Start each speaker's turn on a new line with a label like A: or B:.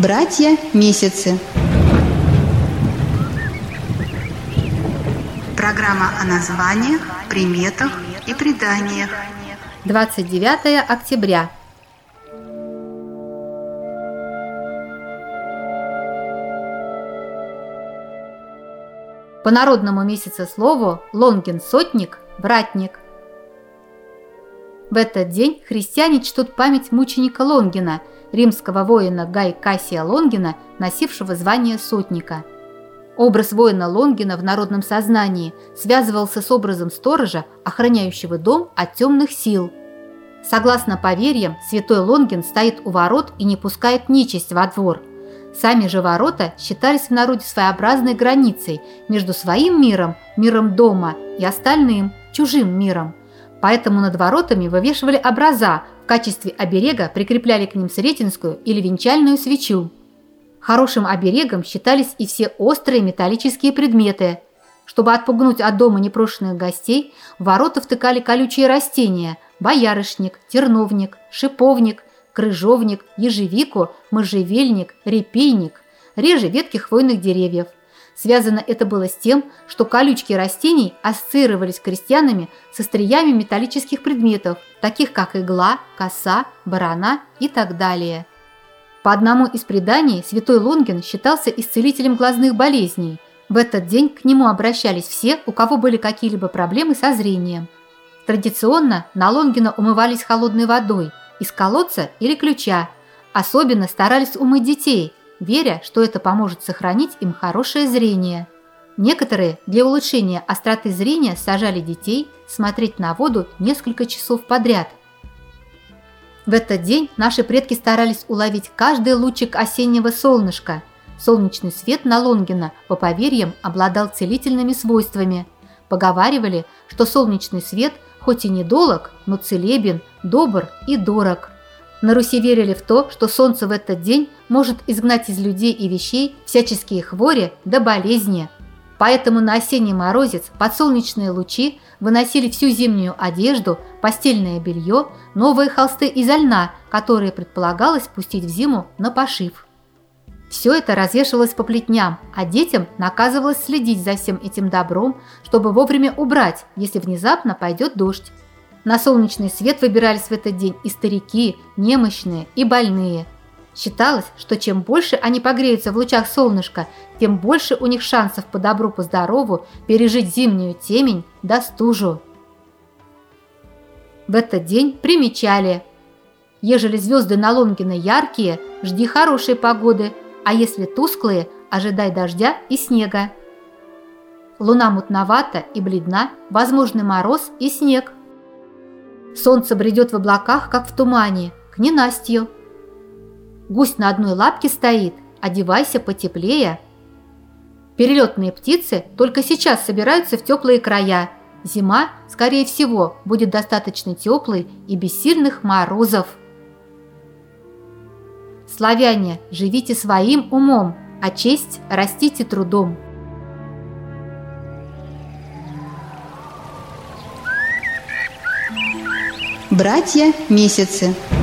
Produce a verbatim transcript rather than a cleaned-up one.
A: Братья-месяцы. Программа о названиях, приметах и преданиях.
B: двадцать девятое октября. По народному месяцеслову Лонгин сотник, братник. В этот день христиане чтут память мученика Лонгина, римского воина Гая Кассия Лонгина, носившего звание сотника. Образ воина Лонгина в народном сознании связывался с образом сторожа, охраняющего дом от темных сил. Согласно поверьям, святой Лонгин стоит у ворот и не пускает нечисть во двор. Сами же ворота считались в народе своеобразной границей между своим миром, миром дома, и остальным, чужим миром. Поэтому над воротами вывешивали образа, в качестве оберега прикрепляли к ним сретенскую или венчальную свечу. Хорошим оберегом считались и все острые металлические предметы. Чтобы отпугнуть от дома непрошенных гостей, в ворота втыкали колючие растения – боярышник, терновник, шиповник, крыжовник, ежевику, можжевельник, репейник, реже ветки хвойных деревьев. Связано это было с тем, что колючки растений ассоциировались крестьянами с остриями металлических предметов, таких как игла, коса, барана и так далее. По одному из преданий святой Лонгин считался исцелителем глазных болезней. В этот день к нему обращались все, у кого были какие-либо проблемы со зрением. Традиционно на Лонгина умывались холодной водой из колодца или ключа. Особенно старались умыть детей, веря, что это поможет сохранить им хорошее зрение. Некоторые для улучшения остроты зрения сажали детей смотреть на воду несколько часов подряд. В этот день наши предки старались уловить каждый лучик осеннего солнышка. Солнечный свет на Лонгина, по поверьям, обладал целительными свойствами. Поговаривали, что солнечный свет хоть и недолог, но целебен, добр и дорог. На Руси верили в то, что солнце в этот день может изгнать из людей и вещей всяческие хвори да болезни. Поэтому на осенний морозец под солнечные лучи выносили всю зимнюю одежду, постельное белье, новые холсты изо льна, которые предполагалось пустить в зиму на пошив. Все это развешивалось по плетням, а детям наказывалось следить за всем этим добром, чтобы вовремя убрать, если внезапно пойдет дождь. На солнечный свет выбирались в этот день и старики, немощные и больные. Считалось, что чем больше они погреются в лучах солнышка, тем больше у них шансов по добру, по здорову пережить зимнюю темень да стужу. В этот день примечали: ежели звезды на Лонгина яркие, жди хорошей погоды, а если тусклые, ожидай дождя и снега. Луна мутновата и бледна, возможны мороз и снег. Солнце бредет в облаках, как в тумане, к ненастью. Гусь на одной лапке стоит, одевайся потеплее. Перелетные птицы только сейчас собираются в теплые края. Зима, скорее всего, будет достаточно теплой и без сильных морозов. Славяне, живите своим умом, а честь растите трудом.
A: Братья-месяцы.